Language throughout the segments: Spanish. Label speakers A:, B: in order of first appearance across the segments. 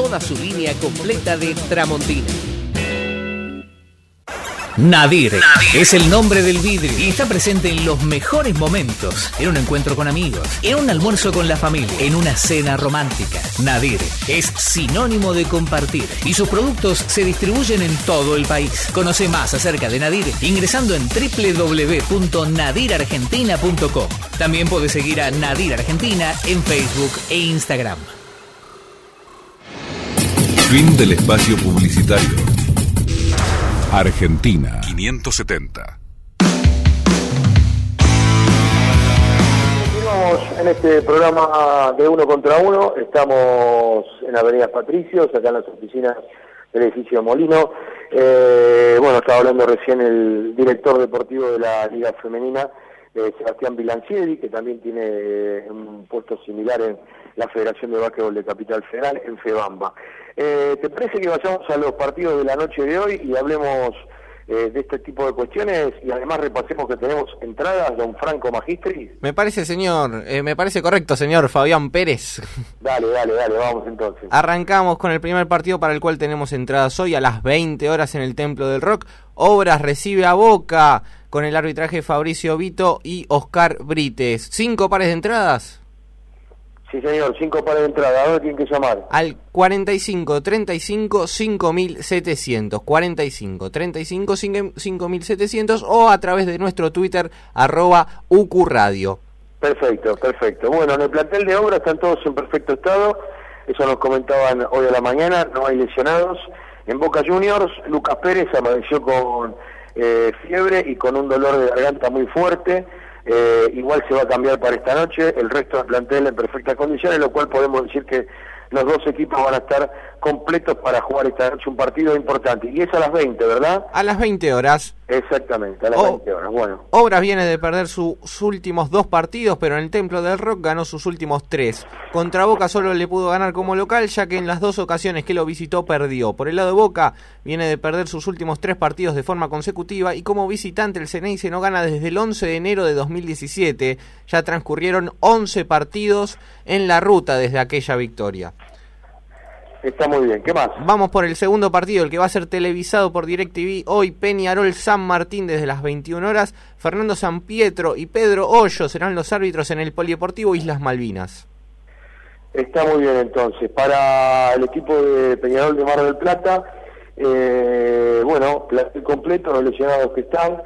A: toda su línea completa de Tramontina. Nadir es el nombre del vidrio y está presente en los mejores momentos, en un encuentro con amigos, en un almuerzo con la familia, en una cena romántica. Nadir es sinónimo de compartir y sus productos se distribuyen en todo el país. Conoce más acerca de Nadir ingresando en www.nadirargentina.com. También puedes seguir a Nadir Argentina en Facebook e Instagram.
B: Fin del espacio publicitario. Argentina 570.
C: Continuamos en este programa de Uno contra Uno. Estamos en Avenida Patricios, acá en las oficinas del edificio Molino. Estaba hablando recién el director deportivo de la Liga Femenina, Sebastián Bilancieri, que también tiene un puesto similar en la Federación de Básquetbol de Capital Federal, en FEBAMBA. ¿Te parece que vayamos a los partidos de la noche de hoy y hablemos de este tipo de cuestiones y además repasemos que tenemos entradas, don Franco Magistri?
D: Me parece, señor, me parece correcto, señor Fabián Pérez.
C: Dale, vamos entonces.
D: Arrancamos con el primer partido para el cual tenemos entradas hoy a las 20 horas en el Templo del Rock. Obras recibe a Boca con el arbitraje Fabricio Vito y Oscar Brites. 5 pares de entradas.
C: Sí, señor, 5 pares de entrada. ¿A dónde tienen que llamar?
D: Al 45-35-5700. 45-35-5700 o a través de nuestro Twitter, @UQRadio.
C: Perfecto. Bueno, en el plantel de Obra están todos en perfecto estado. Eso nos comentaban hoy a la mañana. No hay lesionados. En Boca Juniors, Lucas Pérez amaneció con fiebre y con un dolor de garganta muy fuerte. Igual se va a cambiar para esta noche, el resto del plantel en perfectas condiciones, lo cual podemos decir que los dos equipos van a estar completos para jugar esta noche un partido importante. Y es a las 20, ¿verdad?
D: A las 20 horas.
C: Exactamente, a las 20 horas, bueno.
D: Obras viene de perder sus últimos 2 partidos, pero en el Templo del Rock ganó sus últimos 3. Contra Boca solo le pudo ganar como local, ya que en las 2 ocasiones que lo visitó perdió. Por el lado de Boca, viene de perder sus últimos 3 partidos de forma consecutiva, y como visitante el Ceneice no gana desde el 11 de enero de 2017. Ya transcurrieron 11 partidos en la ruta desde aquella victoria.
C: Está muy bien, ¿qué más?
D: Vamos por el segundo partido, el que va a ser televisado por DirecTV hoy. Peñarol San Martín desde las 21 horas. Fernando Sampietro y Pedro Hoyo serán los árbitros en el Polideportivo Islas Malvinas.
C: Está muy bien entonces. Para el equipo de Peñarol de Mar del Plata, plantel completo, los lesionados que están,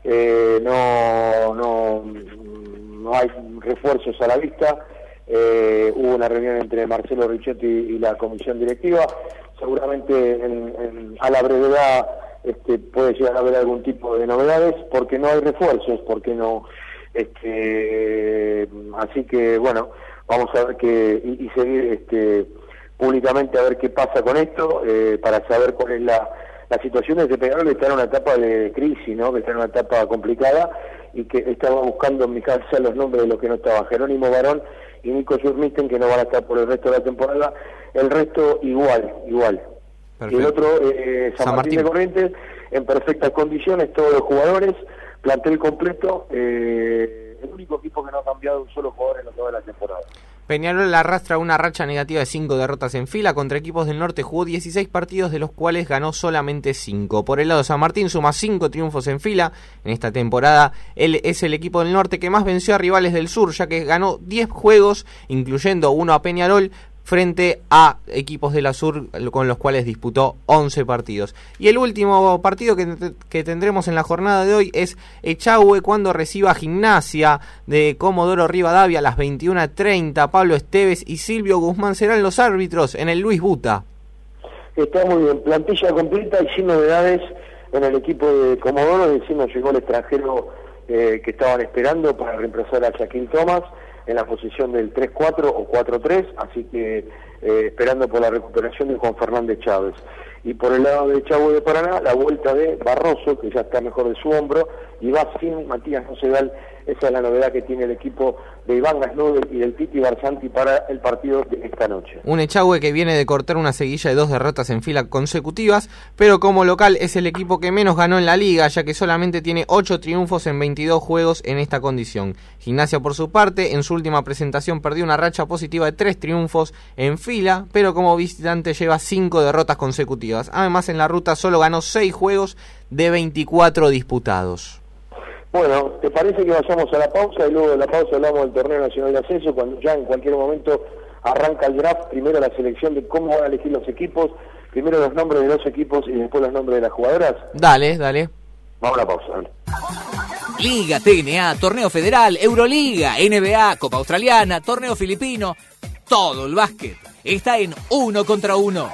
C: no hay refuerzos a la vista. Hubo una reunión entre Marcelo Ricciotti y la comisión directiva. Seguramente a la brevedad puede llegar a haber algún tipo de novedades, porque no hay refuerzos, así que bueno, vamos a ver y seguir públicamente a ver qué pasa con esto, para saber cuál es la situación de que Peñarol está en una etapa de crisis, ¿no? Que está en una etapa complicada y que estaba buscando en mi casa los nombres de los que no estaban: Jerónimo Barón y Nico Schurmisten, que no van a estar por el resto de la temporada. El resto igual. Perfecto. Y el otro, San Martín de Corrientes, en perfectas condiciones, todos los jugadores, plantel completo, el único equipo que no ha cambiado un solo jugador en toda la temporada.
D: Peñarol arrastra una racha negativa de 5 derrotas en fila. Contra equipos del norte jugó 16 partidos, de los cuales ganó solamente 5. Por el lado de San Martín suma 5 triunfos en fila. En esta temporada él es el equipo del norte que más venció a rivales del sur, ya que ganó 10 juegos, incluyendo uno a Peñarol, frente a equipos de la sur con los cuales disputó 11 partidos. Y el último partido que tendremos en la jornada de hoy es Echagüe cuando reciba Gimnasia de Comodoro Rivadavia a las 21:30. Pablo Esteves y Silvio Guzmán serán los árbitros en el Luis Buta.
C: Está muy bien, plantilla completa y sin novedades en el equipo de Comodoro. Decimos, llegó el extranjero que estaban esperando para reemplazar a Shaquille Thomas en la posición del 3-4 o 4-3, así que esperando por la recuperación de Juan Fernández Chávez. Y por el lado de Echagüe de Paraná, la vuelta de Barroso, que ya está mejor de su hombro, y va sin Matías Nocegal esa es la novedad que tiene el equipo de Iván Gasnudel y del Titi Barsanti para el partido de esta noche.
D: Un Echagüe que viene de cortar una seguilla de 2 derrotas en fila consecutivas, pero como local es el equipo que menos ganó en la liga, ya que solamente tiene 8 triunfos en 22 juegos en esta condición. Gimnasia, por su parte, en su última presentación perdió una racha positiva de 3 triunfos en fila, pero como visitante lleva 5 derrotas consecutivas. Además, en la ruta solo ganó 6 juegos de 24 disputados.
C: Bueno, ¿te parece que vayamos a la pausa y luego de la pausa hablamos del Torneo Nacional de Ascenso, cuando ya en cualquier momento arranca el draft, primero la selección de cómo van a elegir los equipos, primero los nombres de los equipos y después los nombres de las jugadoras?
D: Dale.
C: Vamos a la pausa, dale.
A: Liga, TNA, Torneo Federal, Euroliga, NBA, Copa Australiana, Torneo Filipino, todo el básquet está en Uno contra Uno.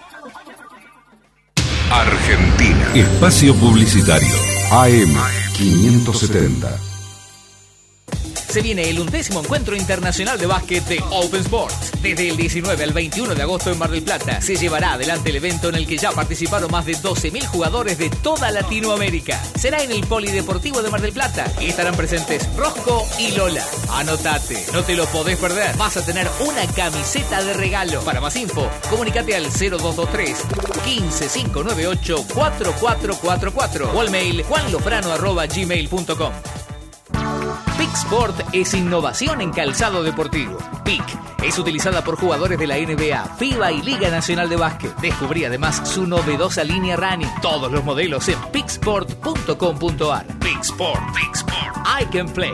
B: Argentina. Espacio Publicitario. AM 570.
A: Se viene el 11º Encuentro Internacional de Básquet de Open Sports. Desde el 19 al 21 de agosto en Mar del Plata se llevará adelante el evento en el que ya participaron más de 12.000 jugadores de toda Latinoamérica. Será en el Polideportivo de Mar del Plata y estarán presentes Rosco y Lola. Anotate, no te lo podés perder. Vas a tener una camiseta de regalo. Para más info, comunicate al 0223 15598 4444 o al mail juanlofrano@gmail.com. PIC Sport es innovación en calzado deportivo. PIC es utilizada por jugadores de la NBA, FIBA y Liga Nacional de Básquet. Descubrí además su novedosa línea running. Todos los modelos en picsport.com.ar. PIC Sport. I can play.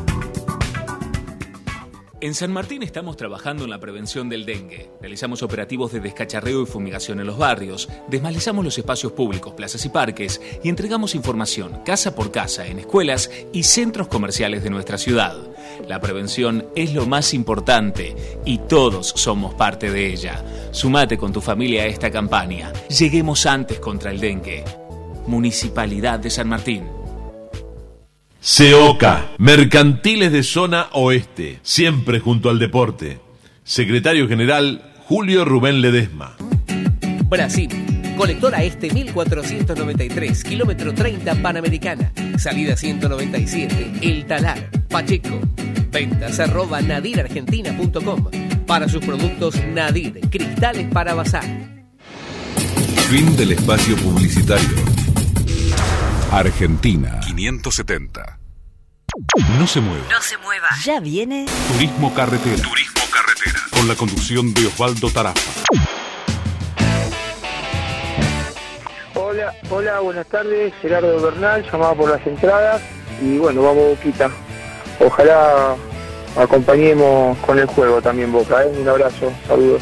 E: En San Martín estamos trabajando en la prevención del dengue. Realizamos operativos de descacharreo y fumigación en los barrios, desmalezamos los espacios públicos, plazas y parques y entregamos información casa por casa en escuelas y centros comerciales de nuestra ciudad. La prevención es lo más importante y todos somos parte de ella. Sumate con tu familia a esta campaña. Lleguemos antes contra el dengue. Municipalidad de San Martín.
F: CEOCA, Mercantiles de Zona Oeste, siempre junto al deporte. Secretario General Julio Rubén Ledesma.
A: Brasil, colectora este 1493, kilómetro 30 Panamericana, salida 197, El Talar, Pacheco. Ventas @nadirargentina.com. Para sus productos Nadir, cristales para bazar.
B: Fin del espacio publicitario. Argentina 570. No se mueva.
G: No se mueva. Ya viene
B: Turismo Carretera. Con la conducción de Osvaldo Tarafa.
C: Hola, buenas tardes. Gerardo Bernal, llamado por las entradas. Y bueno, vamos Boquita. Ojalá acompañemos con el juego también Boca. Un abrazo, saludos.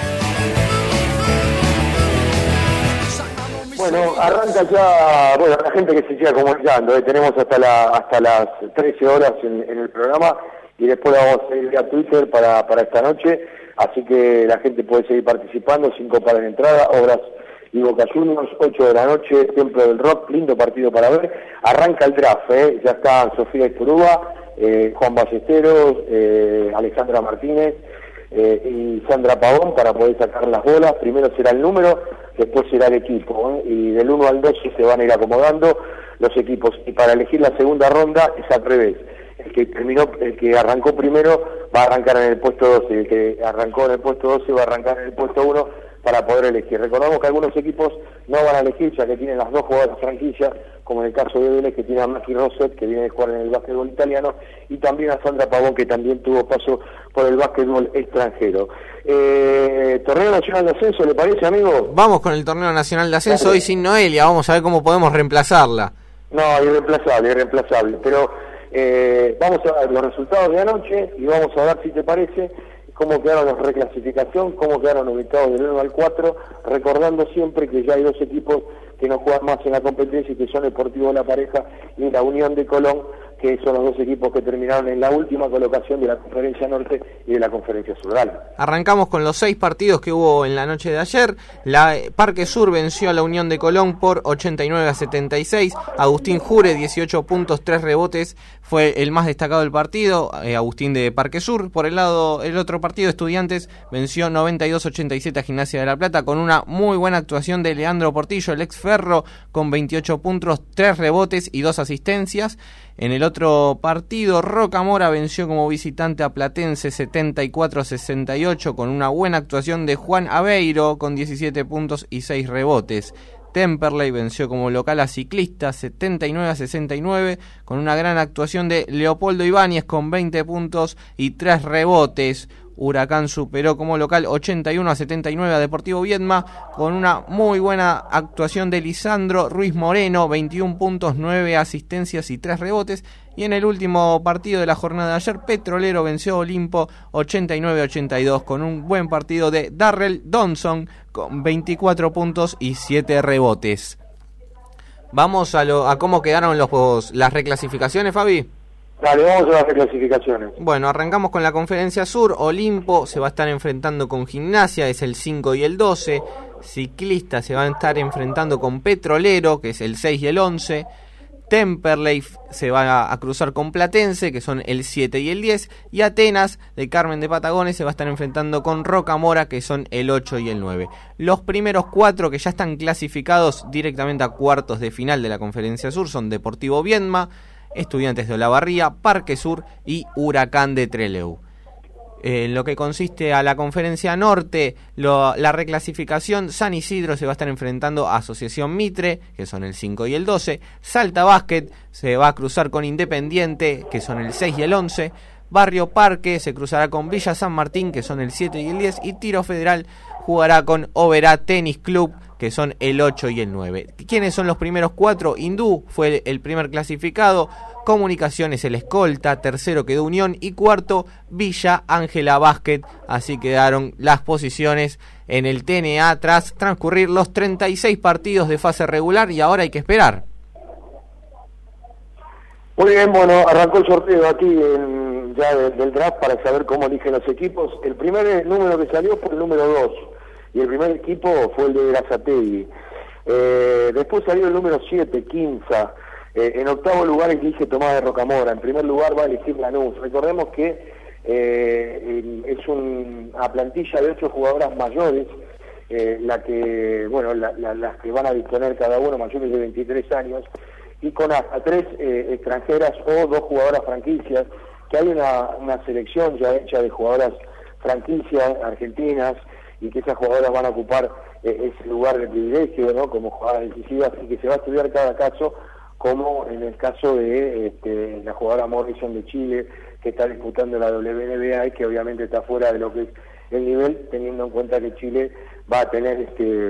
C: Bueno, arranca ya, la gente que se siga comunicando, tenemos hasta las 13 horas en el programa y después la vamos a seguir a Twitter para esta noche, así que la gente puede seguir participando, 5 para la entrada, Obras y Boca Juniors, 8 de la noche, Templo del Rock, lindo partido para ver, arranca el draft, ya está Sofía Ituruba, Juan Ballesteros, Alejandra Martínez, y Sandra Pavón para poder sacar las bolas. Primero será el número, después será el equipo, y del 1 al 12 se van a ir acomodando los equipos, y para elegir la segunda ronda es al revés. El que arrancó primero va a arrancar en el puesto 12, el que arrancó en el puesto 12 va a arrancar en el puesto 1 para poder elegir. Recordamos que algunos equipos no van a elegir, ya que tienen las 2 jugadoras franquicias, como en el caso de Vélez, que tiene a Maki Roset, que viene de jugar en el básquetbol italiano, y también a Sandra Pavón, que también tuvo paso por el básquetbol extranjero. ¿Torneo Nacional de Ascenso, le parece, amigo?
D: Vamos con el Torneo Nacional de Ascenso, hoy sin Noelia, vamos a ver cómo podemos reemplazarla.
C: No, irreemplazable, pero vamos a ver los resultados de anoche, y vamos a ver, si te parece, cómo quedaron los reclasificación, cómo quedaron ubicados del 1 al 4, recordando siempre que ya hay 2 equipos que no juegan más en la competencia y que son Deportivo La Pareja y la Unión de Colón, que son los 2 equipos que terminaron en la última colocación de la Conferencia Norte y de la Conferencia Sur.
D: Arrancamos con los 6 partidos que hubo en la noche de ayer. La Parque Sur venció a la Unión de Colón por 89-76. Agustín Jure, 18 puntos, 3 rebotes, fue el más destacado del partido. Agustín de Parque Sur. Por el otro partido, Estudiantes venció 92-87 a Gimnasia de La Plata con una muy buena actuación de Leandro Portillo, el ex Ferro, con 28 puntos, 3 rebotes y 2 asistencias. En el otro partido, Rocamora venció como visitante a Platense 74-68 con una buena actuación de Juan Aveiro con 17 puntos y 6 rebotes. Temperley venció como local a Ciclista 79-69 con una gran actuación de Leopoldo Ibáñez con 20 puntos y 3 rebotes. Huracán superó como local 81-79 a Deportivo Viedma con una muy buena actuación de Lisandro Ruiz Moreno, 21 puntos, 9 asistencias y 3 rebotes. Y en el último partido de la jornada de ayer, Petrolero venció a Olimpo 89-82 con un buen partido de Darrell Donson con 24 puntos y 7 rebotes. Vamos a cómo quedaron las reclasificaciones, Fabi.
C: Dale, vamos a las reclasificaciones.
D: Bueno, arrancamos con la Conferencia Sur. Olimpo se va a estar enfrentando con Gimnasia, es el 5 y el 12. Ciclista se va a estar enfrentando con Petrolero, que es el 6 y el 11. Temperley se va a cruzar con Platense, que son el 7 y el 10. Y Atenas, de Carmen de Patagones, se va a estar enfrentando con Rocamora, que son el 8 y el 9. Los primeros 4 que ya están clasificados directamente a cuartos de final de la Conferencia Sur son Deportivo Viedma, Estudiantes de Olavarría, Parque Sur y Huracán de Trelew. En lo que consiste a la Conferencia Norte, la reclasificación, San Isidro se va a estar enfrentando a Asociación Mitre, que son el 5 y el 12. Salta Básquet se va a cruzar con Independiente, que son el 6 y el 11. Barrio Parque se cruzará con Villa San Martín, que son el 7 y el 10. Y Tiro Federal jugará con Oberá Tenis Club, que son el 8 y el 9. ¿Quiénes son los primeros 4? Hindú fue el primer clasificado, Comunicaciones el escolta, tercero quedó Unión y cuarto Villa Ángela Básquet. Así quedaron las posiciones en el TNA tras transcurrir los 36 partidos de fase regular y ahora hay que esperar.
C: Muy bien, bueno, arrancó el sorteo aquí ya del draft para saber cómo eligen los equipos. El primer número que salió fue el número 2 y el primer equipo fue el de Grazategui. Después salió el número 7, Quinza. En octavo lugar elige Tomás de Rocamora. En primer lugar va a elegir Lanús. Recordemos que es una plantilla de 8 jugadoras mayores, las que van a disponer cada uno mayores de 23 años, y con hasta 3 extranjeras o 2 jugadoras franquicias, que hay una selección ya hecha de jugadoras franquicias argentinas, y que esas jugadoras van a ocupar ese lugar de privilegio, ¿no?, como jugadoras decisivas, y que se va a estudiar cada caso, como en el caso de la jugadora Morrison de Chile, que está disputando la WNBA y que obviamente está fuera de lo que es el nivel, teniendo en cuenta que Chile va a tener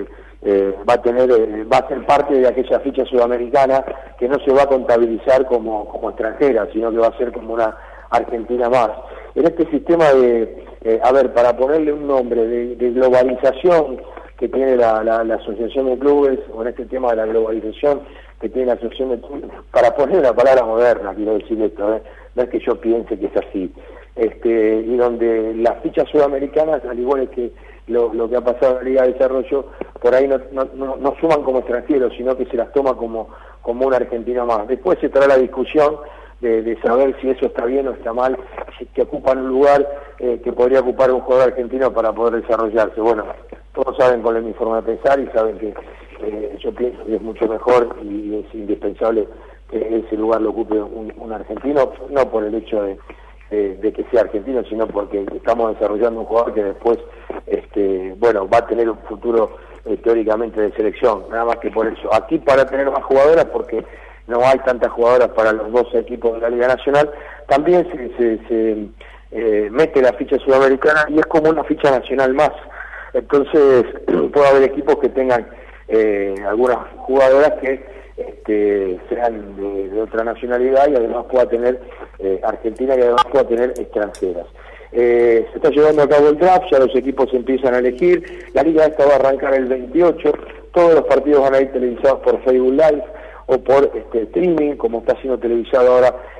C: va a ser parte de aquella ficha sudamericana que no se va a contabilizar como extranjera, sino que va a ser como una argentina más. En este sistema para ponerle un nombre de globalización que tiene la Asociación de Clubes, o en este tema de la globalización que tiene la Asociación de Clubes, para poner una palabra moderna, quiero decir esto, no es que yo piense que es así, y donde las fichas sudamericanas, al igual que lo que ha pasado en la Liga de Desarrollo, por ahí no suman como extranjeros, sino que se las toma como una argentina más. Después se estará la discusión de saber si eso está bien o está mal, que ocupan un lugar que podría ocupar un jugador argentino para poder desarrollarse. Bueno, todos saben cuál es mi forma de pensar y saben que yo pienso que es mucho mejor y es indispensable que ese lugar lo ocupe un argentino, no por el hecho de que sea argentino, sino porque estamos desarrollando un jugador que después va a tener un futuro teóricamente de selección, nada más que por eso. Aquí para tener más jugadoras, porque no hay tantas jugadoras para los 12 equipos de la Liga Nacional, también se mete la ficha sudamericana y es como una ficha nacional más. Entonces puede haber equipos que tengan algunas jugadoras que sean de otra nacionalidad y además pueda tener Argentina y además pueda tener extranjeras. Se está llevando a cabo el draft, ya los equipos empiezan a elegir. La liga esta va a arrancar el 28, todos los partidos van a ir televisados por Facebook Live o por streaming, como está siendo televisado ahora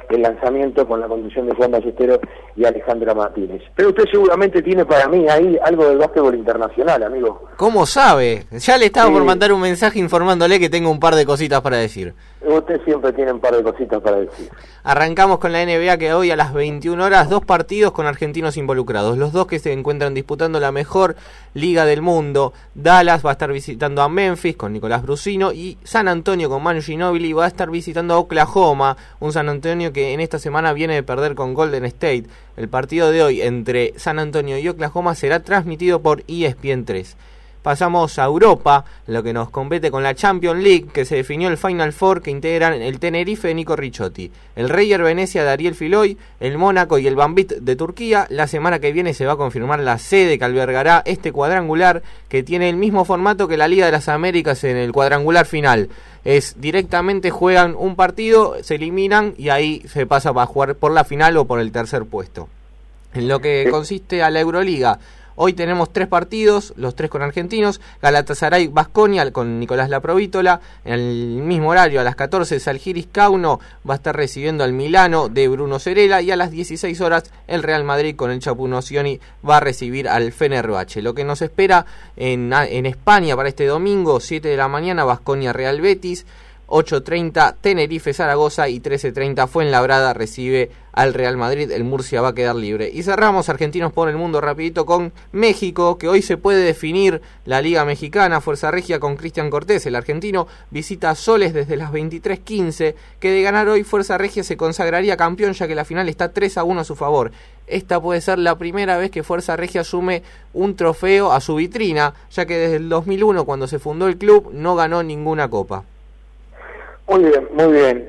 C: el lanzamiento con la conducción de Juan Ballesteros y Alejandra Martínez. Pero usted seguramente tiene para mí ahí algo del básquetbol internacional, amigo.
D: ¿Cómo sabe? Ya le estaba por mandar un mensaje informándole que tengo un par de cositas para decir.
C: Usted siempre tiene un par de cositas para decir.
D: Arrancamos con la NBA, que hoy a las 21 horas, 2 partidos con argentinos involucrados. Los dos que se encuentran disputando la mejor liga del mundo. Dallas va a estar visitando a Memphis con Nicolás Brusino, y San Antonio con Manu Ginóbili va a estar visitando a Oklahoma, un San Antonio que en esta semana viene de perder con Golden State. El partido de hoy entre San Antonio y Oklahoma será transmitido por ESPN 3. Pasamos a Europa, lo que nos compete con la Champions League, que se definió el Final Four, que integran el Tenerife de Nico Ricciotti, el Reyer Venecia de Ariel Filoy, el Mónaco y el Banvit de Turquía. La semana que viene se va a confirmar la sede que albergará este cuadrangular, que tiene el mismo formato que la Liga de las Américas en el cuadrangular final. Es directamente juegan un partido, se eliminan y ahí se pasa para jugar por la final o por el tercer puesto. En lo que consiste a la Euroliga, hoy tenemos 3 partidos, los 3 con argentinos. Galatasaray Baskonia con Nicolás Laprovítola. En el mismo horario, a las 14, Žalgiris Kauno va a estar recibiendo al Milano de Bruno Cerela. Y a las 16 horas, el Real Madrid con el Chapu Nocioni va a recibir al Fenerbahce. Lo que nos espera en España para este domingo, 7 de la mañana, Baskonia Real Betis. 8:30 Tenerife Zaragoza y 13:30 Fuenlabrada recibe al Real Madrid. El Murcia va a quedar libre. Y cerramos Argentinos por el Mundo rapidito con México, que hoy se puede definir la Liga Mexicana. Fuerza Regia con Cristian Cortés, el argentino, visita a Soles desde las 23:15, que de ganar hoy Fuerza Regia se consagraría campeón, ya que la final está 3-1 a su favor. Esta puede ser la primera vez que Fuerza Regia sume un trofeo a su vitrina, ya que desde el 2001, cuando se fundó el club, no ganó ninguna copa.
C: Muy bien, muy bien.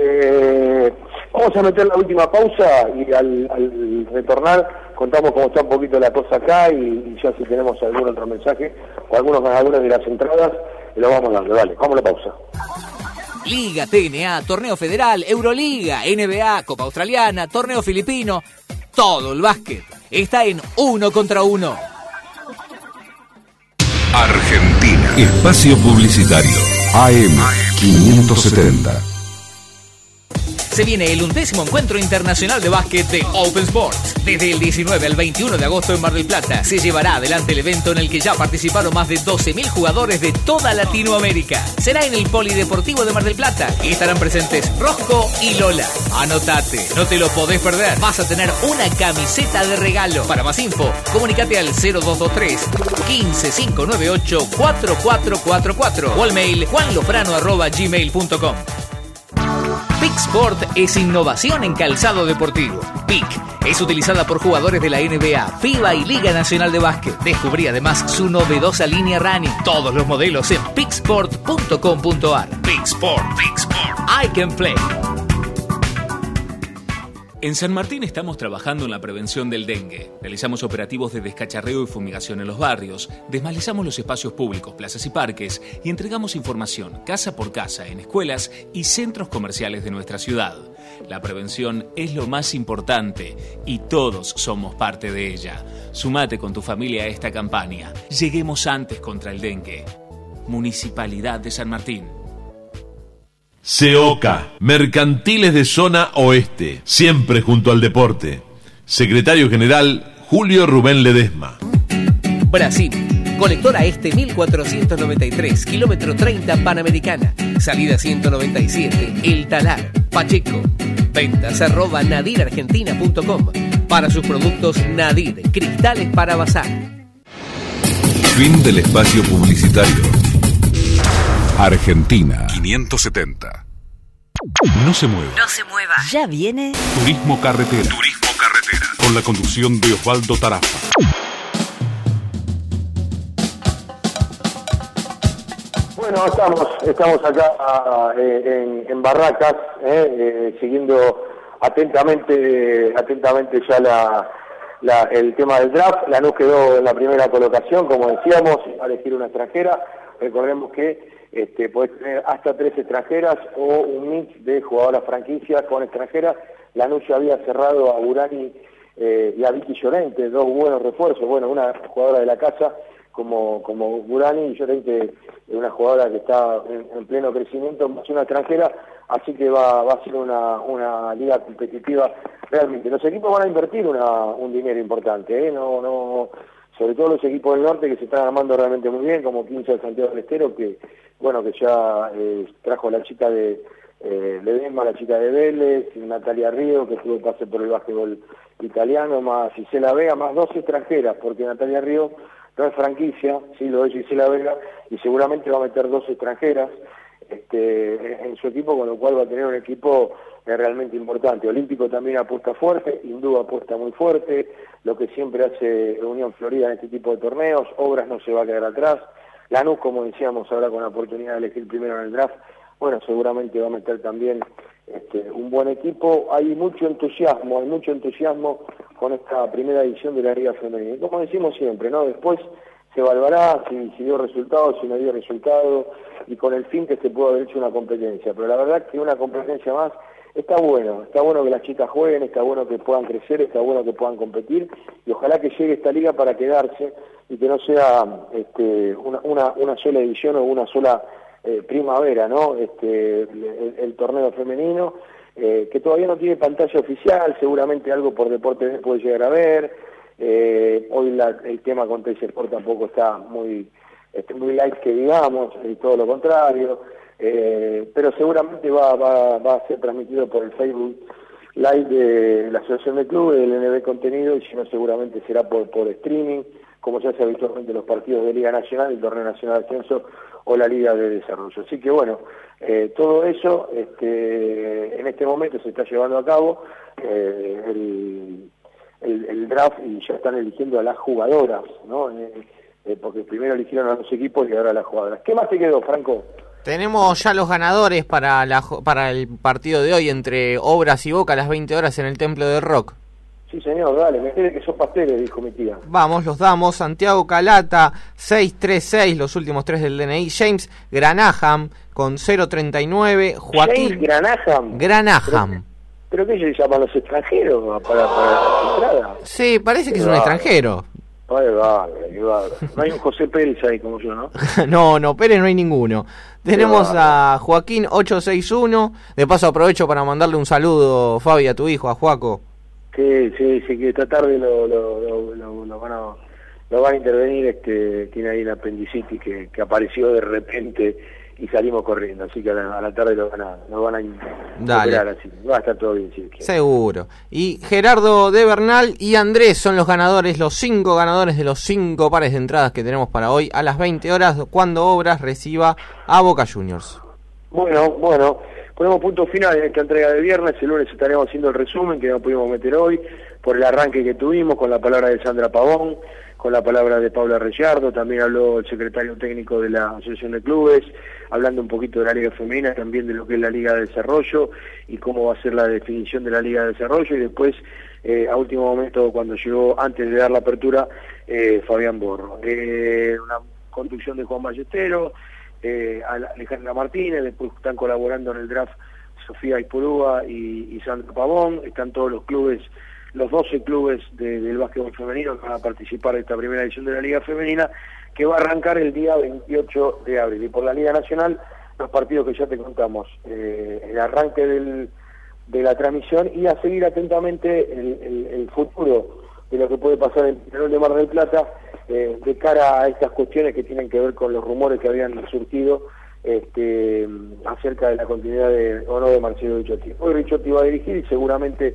C: Vamos a meter la última pausa y al retornar contamos cómo está un poquito la cosa acá y ya si tenemos algún otro mensaje o algunos ganadores de las entradas, lo vamos dando. Vale, vamos a la pausa.
A: Liga, TNA, Torneo Federal, Euroliga, NBA, Copa Australiana, Torneo Filipino. Todo el básquet está en Uno contra Uno.
B: Argentina.
G: Espacio Publicitario. AM 570.
A: Se viene el 11º Encuentro Internacional de Básquet de Open Sports. Desde el 19 al 21 de agosto en Mar del Plata se llevará adelante el evento en el que ya participaron más de 12.000 jugadores de toda Latinoamérica. Será en el Polideportivo de Mar del Plata y estarán presentes Rosco y Lola. Anotate, no te lo podés perder. Vas a tener una camiseta de regalo. Para más info, comunicate al 0223 15598 4444 o al mail juanlofrano@gmail.com. Peak Sport es innovación en calzado deportivo. Peak es utilizada por jugadores de la NBA, FIBA y Liga Nacional de Básquet. Descubrí además su novedosa línea running. Todos los modelos en peaksport.com.ar. Peak Sport, I can play.
E: En San Martín estamos trabajando en la prevención del dengue. Realizamos operativos de descacharreo y fumigación en los barrios, desmalezamos los espacios públicos, plazas y parques y entregamos información casa por casa en escuelas y centros comerciales de nuestra ciudad. La prevención es lo más importante y todos somos parte de ella. Sumate con tu familia a esta campaña. Lleguemos antes contra el dengue. Municipalidad de San Martín.
F: SEOCA, Mercantiles de Zona Oeste, siempre junto al deporte. Secretario General Julio Rubén Ledesma.
A: Brasil, colectora este 1493, kilómetro 30 Panamericana, salida 197, El Talar, Pacheco. Ventas @nadirargentina.com. Para sus productos Nadir, cristales para bazar.
G: Fin del espacio publicitario. Argentina
B: 570.
G: No se mueva.
H: No se mueva. Ya viene
B: Turismo Carretera. Turismo Carretera. Con la conducción de Osvaldo Tarafa.
C: Bueno, estamos acá en Barracas, siguiendo atentamente ya el tema del draft. Lanús quedó en la primera colocación, como decíamos, va a elegir una extranjera. Recordemos que podés tener hasta 3 extranjeras o un mix de jugadoras franquicias con extranjeras. Lanús ya había cerrado a Burani y a Vicky Llorente, 2 buenos refuerzos. Bueno, una jugadora de la casa como Burani y Llorente una jugadora que está en pleno crecimiento, más una extranjera, así que va a ser una liga competitiva realmente. Los equipos van a invertir un dinero importante, sobre todo los equipos del norte que se están armando realmente muy bien, como 15 de Santiago del Estero, que ya trajo la chica de Ledesma, la chica de Vélez, Natalia Río, que tuvo pase por el básquetbol italiano, más Gisela Vega, más 2 extranjeras, porque Natalia Río no es franquicia, sí lo es Gisela Vega, y seguramente va a meter 2 extranjeras en su equipo, con lo cual va a tener un equipo realmente importante. Olímpico también apuesta fuerte, Hindú apuesta muy fuerte, lo que siempre hace Unión Florida en este tipo de torneos. Obras no se va a quedar atrás. Lanús, como decíamos ahora, con la oportunidad de elegir primero en el draft, bueno, seguramente va a meter también un buen equipo. Hay mucho entusiasmo con esta primera edición de la Liga Femenina. Y como decimos siempre, ¿no? Después se evaluará si dio resultado, si no dio resultado, y con el fin que se pueda haber hecho una competencia. Pero la verdad que una competencia más está bueno que las chicas jueguen, está bueno que puedan crecer, está bueno que puedan competir, y ojalá que llegue esta liga para quedarse y que no sea una sola edición o una sola primavera, ¿no? El torneo femenino, que todavía no tiene pantalla oficial, seguramente algo por Deporte TV puede llegar a ver. Hoy el tema con TC Sport tampoco está muy light, que digamos, y todo lo contrario. Pero seguramente va a ser transmitido por el Facebook Live de la Asociación de Clubes, del NB Contenido, y si no, seguramente será por streaming, como se hace habitualmente los partidos de Liga Nacional, el Torneo Nacional de Ascenso o la Liga de Desarrollo. Así que bueno, todo eso en este momento se está llevando a cabo el draft, y ya están eligiendo a las jugadoras, ¿no? Porque primero eligieron a los equipos y ahora a las jugadoras. ¿Qué más te quedó, Franco?
D: Tenemos ya los ganadores para el partido de hoy entre Obras y Boca a las 20 horas en el Templo del Rock.
C: Sí, señor, dale, me quedé que son pasteles, dijo mi tía.
D: Vamos, los damos. Santiago Calata, 636, los últimos 3 del DNI. James Granaham, con 039. Joaquín
C: James Granaham.
D: Granaham.
C: ¿Pero qué se llaman los extranjeros para la entrada?
D: Sí, parece que es un extranjero.
C: Vale. No hay un José Pérez ahí como yo, ¿no?
D: No, Pérez no hay ninguno. Tenemos a Joaquín 861. De paso aprovecho para mandarle un saludo, Fabi, a tu hijo, a Joaco.
C: Sí, que esta tarde lo van a intervenir, tiene ahí la apendicitis que apareció de repente y salimos corriendo, así que a la tarde lo van a operar, así. Va a estar todo bien, sí.
D: Seguro. Y Gerardo de Bernal y Andrés son los ganadores, los 5 ganadores de los 5 pares de entradas que tenemos para hoy a las 20 horas, cuando Obras reciba a Boca Juniors. Bueno,
C: ponemos punto final en esta entrega de viernes. El lunes estaremos haciendo el resumen que no pudimos meter hoy por el arranque que tuvimos, con la palabra de Sandra Pavón, con la palabra de Paula Reyardo. También habló el secretario técnico de la Asociación de Clubes, hablando un poquito de la Liga Femenina, también de lo que es la Liga de Desarrollo y cómo va a ser la definición de la Liga de Desarrollo. Y después, a último momento, cuando llegó, antes de dar la apertura, Fabián Borro. Una conducción de Juan Ballestero, Alejandra Martínez. Después están colaborando en el draft Sofía Ispurúa y Sandra Pavón. Están todos los clubes, los 12 clubes del básquetbol femenino que van a participar de esta primera edición de la Liga Femenina, que va a arrancar el día 28 de abril. Y por la Liga Nacional, los partidos que ya te contamos, el arranque de la transmisión, y a seguir atentamente el futuro de lo que puede pasar en Peñarol de Mar del Plata, de cara a estas cuestiones que tienen que ver con los rumores que habían surgido acerca de la continuidad o no de Marcelo Ricciotti. Hoy Ricciotti va a dirigir y seguramente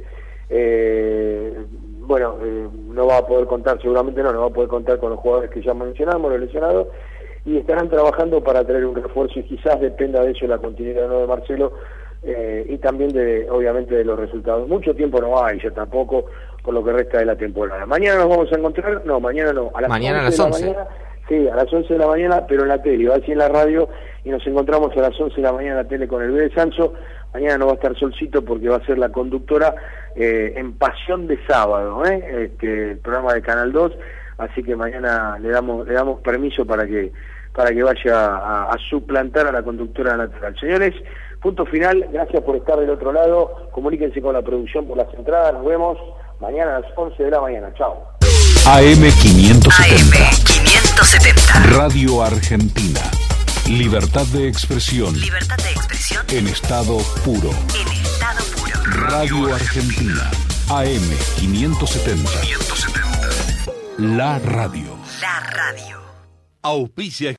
C: no va a poder contar, no va a poder contar con los jugadores que ya mencionamos, los lesionados, y estarán trabajando para traer un refuerzo, y quizás dependa de eso la continuidad o no de Marcelo, y también obviamente de los resultados. Mucho tiempo no hay ya tampoco por lo que resta de la temporada. Mañana nos vamos a encontrar, mañana no,
D: mañana a las 11.
C: Sí, a las 11 de la mañana, pero en la tele, va a ser en la radio, y nos encontramos a las 11 de la mañana en la tele con el B de Sanso. Mañana no va a estar Solcito porque va a ser la conductora en Pasión de Sábado, el programa de Canal 2, así que mañana le damos permiso para que vaya a suplantar a la conductora natural. Señores, punto final, gracias por estar del otro lado, comuníquense con la producción por las entradas, nos vemos mañana a las 11 de la mañana, chao.
G: AM570. Radio Argentina. Libertad de expresión.
H: Libertad de expresión.
G: En estado puro.
H: En estado puro.
G: Radio Argentina. AM 570. La radio.
H: La radio.
F: Auspicia